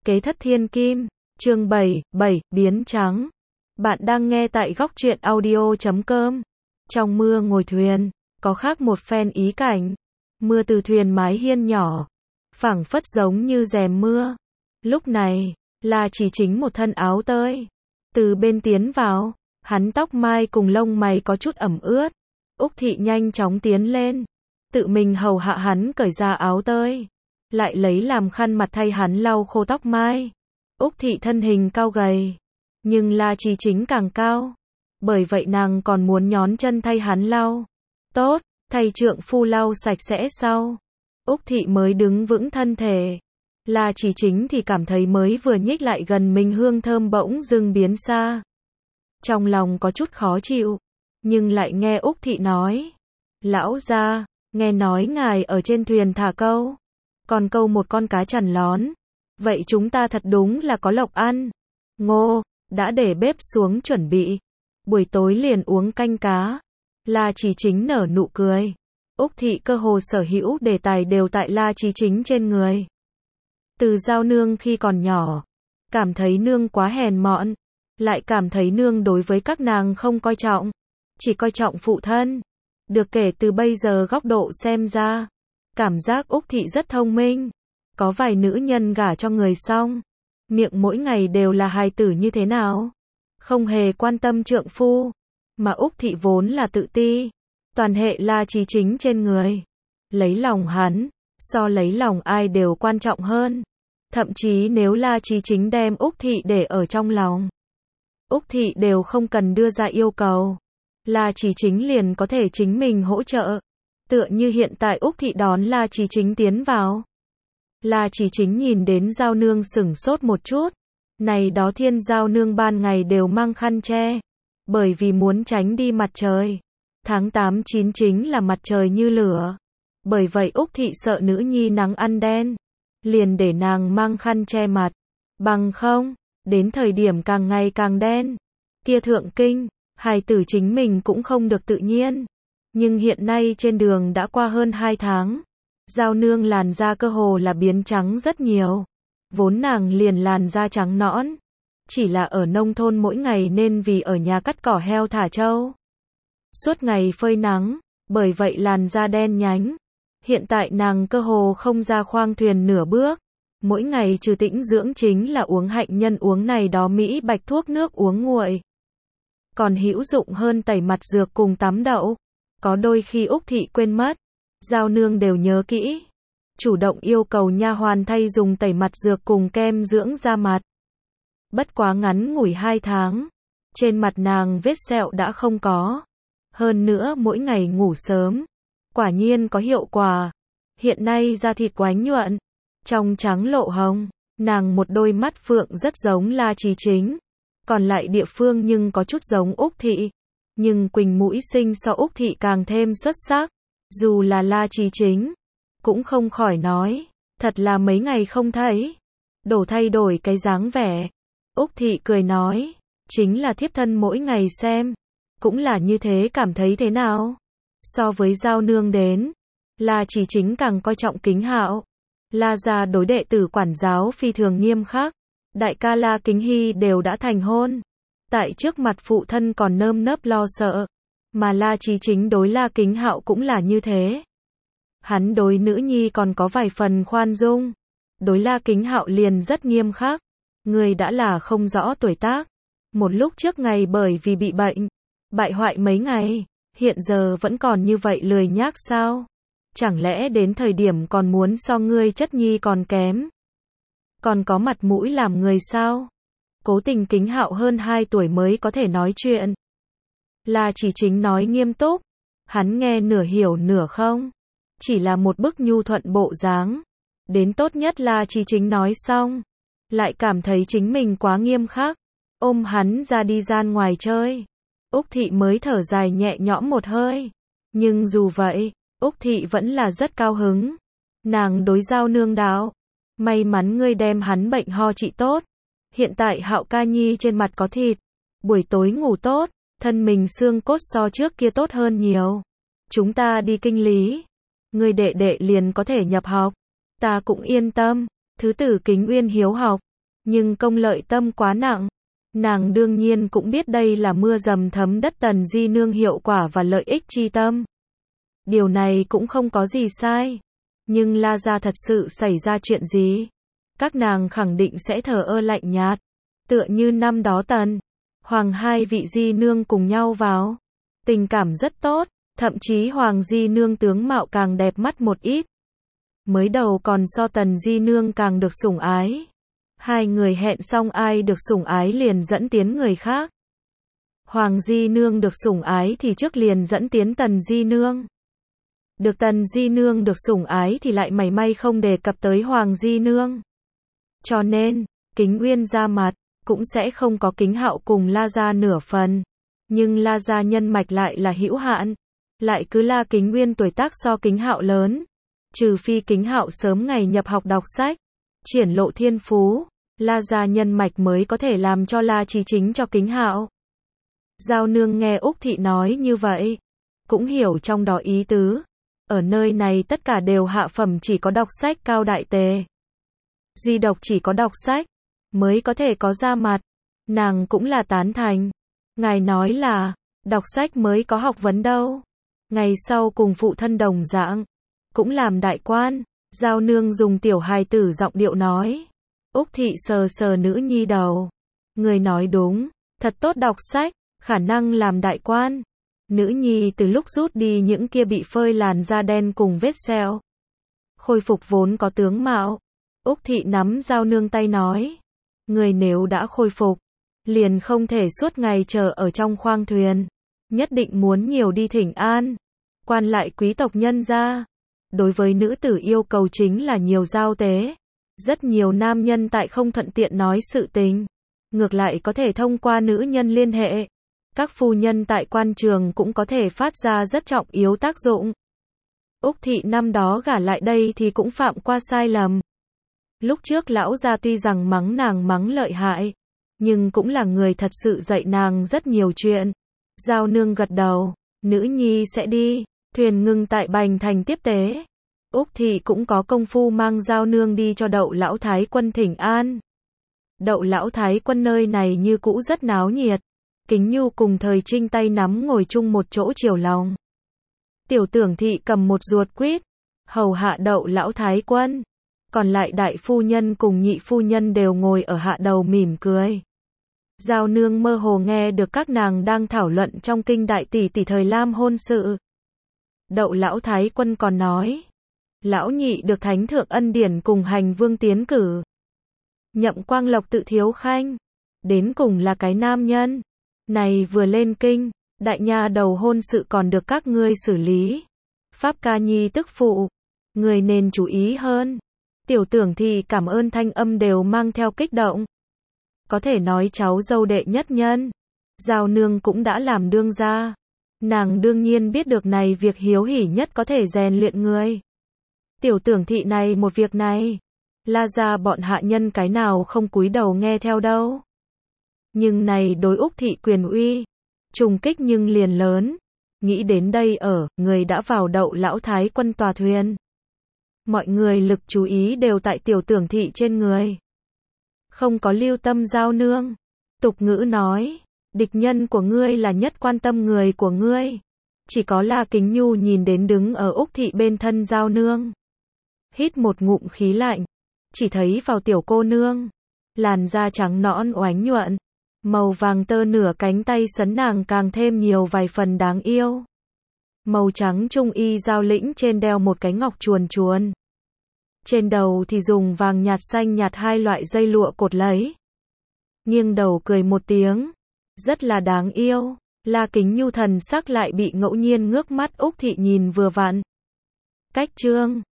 Kế thất thiên kim, chương 7, biến trắng. Bạn đang nghe tại góc truyện audio.com. Trong mưa ngồi thuyền, có khác một phen ý cảnh. Mưa từ thuyền mái hiên nhỏ, phảng phất giống như rèm mưa. Lúc này, là chỉ chính một thân áo tơi. Từ bên tiến vào, hắn tóc mai cùng lông mày có chút ẩm ướt. Úc Thị nhanh chóng tiến lên, tự mình hầu hạ hắn cởi ra áo tơi, lại lấy làm khăn mặt thay hắn lau khô tóc mai. Úc Thị thân hình cao gầy, nhưng La Chí Chính càng cao, bởi vậy nàng còn muốn nhón chân thay hắn lau. Tốt, thay trượng phu lau sạch sẽ sau, Úc Thị mới đứng vững thân thể. La Chí Chính thì cảm thấy mới vừa nhích lại gần mình hương thơm bỗng dưng biến xa. Trong lòng có chút khó chịu, nhưng lại nghe Úc Thị nói: "Lão gia, nghe nói ngài ở trên thuyền thả câu, còn câu một con cá chằn lón. Vậy chúng ta thật đúng là có lộc ăn." Ngô, đã để bếp xuống chuẩn bị. Buổi tối liền uống canh cá. La Chí Chính nở nụ cười. Úc Thị cơ hồ sở hữu đề tài đều tại La Chí Chính trên người. Từ Giao nương khi còn nhỏ, cảm thấy nương quá hèn mọn, lại cảm thấy nương đối với các nàng không coi trọng, chỉ coi trọng phụ thân. Được kể từ bây giờ góc độ xem ra, cảm giác Úc Thị rất thông minh. Có vài nữ nhân gả cho người xong, miệng mỗi ngày đều là hài tử như thế nào, không hề quan tâm trượng phu. Mà Úc Thị vốn là tự ti, toàn hệ La Chí Chính trên người. Lấy lòng hắn, so lấy lòng ai đều quan trọng hơn. Thậm chí nếu La Chí Chính đem Úc Thị để ở trong lòng, Úc Thị đều không cần đưa ra yêu cầu, La Chí Chính liền có thể chính mình hỗ trợ. Tựa như hiện tại Úc Thị đón La Chí Chính tiến vào. La Chí Chính nhìn đến Giao nương sửng sốt một chút. Này đó Thiên Giao nương ban ngày đều mang khăn che, bởi vì muốn tránh đi mặt trời. Tháng 8-9 chính là mặt trời như lửa. Bởi vậy Úc Thị sợ nữ nhi nắng ăn đen, liền để nàng mang khăn che mặt. Bằng không, đến thời điểm càng ngày càng đen, kia thượng kinh, hài tử chính mình cũng không được tự nhiên. Nhưng hiện nay trên đường đã qua hơn 2 tháng, Giao nương làn da cơ hồ là biến trắng rất nhiều. Vốn nàng liền làn da trắng nõn, chỉ là ở nông thôn mỗi ngày nên vì ở nhà cắt cỏ heo thả trâu, suốt ngày phơi nắng, bởi vậy làn da đen nhánh. Hiện tại nàng cơ hồ không ra khoang thuyền nửa bước, mỗi ngày trừ tĩnh dưỡng chính là uống hạnh nhân uống này đó Mỹ bạch thuốc nước uống nguội. Còn hữu dụng hơn tẩy mặt dược cùng tắm đậu. Có đôi khi Úc Thị quên mất, Giao nương đều nhớ kỹ, chủ động yêu cầu nha hoàn thay dùng tẩy mặt dược cùng kem dưỡng da mặt. Bất quá ngắn ngủi 2 tháng, trên mặt nàng vết sẹo đã không có. Hơn nữa mỗi ngày ngủ sớm, quả nhiên có hiệu quả. Hiện nay da thịt oánh nhuận, trong trắng lộ hồng, nàng một đôi mắt phượng rất giống La Chí Chính, còn lại địa phương nhưng có chút giống Úc Thị. Nhưng Quỳnh mũi sinh so Úc Thị càng thêm xuất sắc. Dù là La Chí Chính, cũng không khỏi nói, thật là mấy ngày không thấy, đổ thay đổi cái dáng vẻ. Úc Thị cười nói, chính là thiếp thân mỗi ngày xem, cũng là như thế. Cảm thấy thế nào? So với Giao nương đến, La Chí Chính càng coi trọng Kính Hạo. La gia đối đệ tử quản giáo phi thường nghiêm khắc. Đại ca La Kính Hy đều đã thành hôn, tại trước mặt phụ thân còn nơm nớp lo sợ. Mà La Chí Chính đối La Kính Hạo cũng là như thế. Hắn đối nữ nhi còn có vài phần khoan dung, đối La Kính Hạo liền rất nghiêm khắc. Người đã là không rõ tuổi tác, một lúc trước ngày bởi vì bị bệnh, bại hoại mấy ngày, hiện giờ vẫn còn như vậy lười nhác sao? Chẳng lẽ đến thời điểm còn muốn so ngươi chất nhi còn kém? Còn có mặt mũi làm người sao? Cố tình Kính Hạo hơn 2 tuổi mới có thể nói chuyện. La Chí Chính nói nghiêm túc, hắn nghe nửa hiểu nửa không, chỉ là một bức nhu thuận bộ dáng. Đến tốt nhất La Chí Chính nói xong, lại cảm thấy chính mình quá nghiêm khắc, ôm hắn ra đi gian ngoài chơi. Úc Thị mới thở dài nhẹ nhõm một hơi, nhưng dù vậy, Úc Thị vẫn là rất cao hứng. Nàng đối Giao nương đạo, may mắn ngươi đem hắn bệnh ho trị tốt, hiện tại Hạo ca nhi trên mặt có thịt, buổi tối ngủ tốt, thân mình xương cốt so trước kia tốt hơn nhiều. Chúng ta đi kinh lý, ngươi đệ đệ liền có thể nhập học, ta cũng yên tâm. Thứ tử Kính Uyên hiếu học, nhưng công lợi tâm quá nặng. Nàng đương nhiên cũng biết đây là mưa dầm thấm đất Tần Di Nương hiệu quả và lợi ích chi tâm. Điều này cũng không có gì sai. Nhưng La gia thật sự xảy ra chuyện gì? Các nàng khẳng định sẽ thờ ơ lạnh nhạt. Tựa như năm đó Tần Hoàng hai vị Di Nương cùng nhau vào. Tình cảm rất tốt, thậm chí Hoàng Di Nương tướng mạo càng đẹp mắt một ít. Mới đầu còn so Tần Di Nương càng được sủng ái. Hai người hẹn xong ai được sủng ái liền dẫn tiến người khác. Hoàng Di Nương được sủng ái thì trước liền dẫn tiến Tần Di Nương. Được Tần Di Nương được sủng ái thì lại mảy may không đề cập tới Hoàng Di Nương. Cho nên, Kính Uyên ra mặt, cũng sẽ không có Kính Hạo cùng La gia nửa phần. Nhưng La gia nhân mạch lại là hữu hạn. Lại cứ La Kính Uyên tuổi tác so Kính Hạo lớn. Trừ phi Kính Hạo sớm ngày nhập học đọc sách, triển lộ thiên phú, La gia nhân mạch mới có thể làm cho La Chí Chính cho Kính Hạo. Giao Nương nghe Úc Thị nói như vậy, cũng hiểu trong đó ý tứ. Ở nơi này tất cả đều hạ phẩm, chỉ có đọc sách cao đại tề. Duy độc chỉ có đọc sách mới có thể có ra mặt. Nàng cũng là tán thành. Ngài nói là đọc sách mới có học vấn đâu. Ngày sau cùng phụ thân đồng dạng, cũng làm đại quan. Giao Nương dùng tiểu hài tử giọng điệu nói. Úc Thị sờ sờ nữ nhi đầu. Người nói đúng, thật tốt đọc sách, khả năng làm đại quan. Nữ nhi từ lúc rút đi những kia bị phơi làn da đen cùng vết sẹo, khôi phục vốn có tướng mạo. Úc Thị nắm Giao Nương tay nói. Người nếu đã khôi phục, liền không thể suốt ngày chờ ở trong khoang thuyền. Nhất định muốn nhiều đi thỉnh an. Quan lại quý tộc nhân gia. Đối với nữ tử yêu cầu chính là nhiều giao tế. Rất nhiều nam nhân tại không thuận tiện nói sự tình, ngược lại có thể thông qua nữ nhân liên hệ. Các phu nhân tại quan trường cũng có thể phát ra rất trọng yếu tác dụng. Úc Thị năm đó gả lại đây thì cũng phạm qua sai lầm. Lúc trước lão gia tuy rằng mắng nàng mắng lợi hại, nhưng cũng là người thật sự dạy nàng rất nhiều chuyện. Giao Nương gật đầu, nữ nhi sẽ đi. Thuyền ngừng tại Bành Thành tiếp tế. Úc Thị cũng có công phu mang Giao Nương đi cho Đậu lão thái quân thỉnh an. Đậu lão thái quân nơi này như cũ rất náo nhiệt. Kính Nhu cùng Thời Trinh tay nắm ngồi chung một chỗ chiều lòng. Tiểu Tưởng Thị cầm một ruột quýt, hầu hạ Đậu lão thái quân. Còn lại đại phu nhân cùng nhị phu nhân đều ngồi ở hạ đầu mỉm cười. Giao Nương mơ hồ nghe được các nàng đang thảo luận trong kinh đại tỷ tỷ Thời Lam hôn sự. Đậu lão thái quân còn nói, lão nhị được thánh thượng ân điển cùng hành vương tiến cử. Nhậm Quang Lộc tự thiếu khanh, đến cùng là cái nam nhân. Này vừa lên kinh, đại nha đầu hôn sự còn được các ngươi xử lý. Pháp ca nhi tức phụ, người nên chú ý hơn. Tiểu Tưởng Thị cảm ơn thanh âm đều mang theo kích động. Có thể nói cháu dâu đệ nhất nhân. Giao Nương cũng đã làm đương gia. Nàng đương nhiên biết được này việc hiếu hỉ nhất có thể rèn luyện người. Tiểu Tưởng Thị này một việc này, La gia bọn hạ nhân cái nào không cúi đầu nghe theo đâu. Nhưng này đối Úc Thị quyền uy, trùng kích nhưng liền lớn. Nghĩ đến đây người đã vào Đậu lão thái quân tòa thuyền. Mọi người lực chú ý đều tại Tiểu Tưởng Thị trên người. Không có lưu tâm Giao Nương. Tục ngữ nói, địch nhân của ngươi là nhất quan tâm người của ngươi. Chỉ có La Kính Nhu nhìn đến đứng ở Úc Thị bên thân Giao Nương. Hít một ngụm khí lạnh. Chỉ thấy vào tiểu cô nương. Làn da trắng nõn oánh nhuận. Màu vàng tơ nửa cánh tay sấn nàng càng thêm nhiều vài phần đáng yêu. Màu trắng trung y giao lĩnh trên đeo một cái ngọc chuồn chuồn. Trên đầu thì dùng vàng nhạt xanh nhạt hai loại dây lụa cột lấy. Nghiêng đầu cười một tiếng. Rất là đáng yêu. La Kính Nhu thần sắc lại bị ngẫu nhiên ngước mắt Úc Thị nhìn vừa vặn. Cách trương.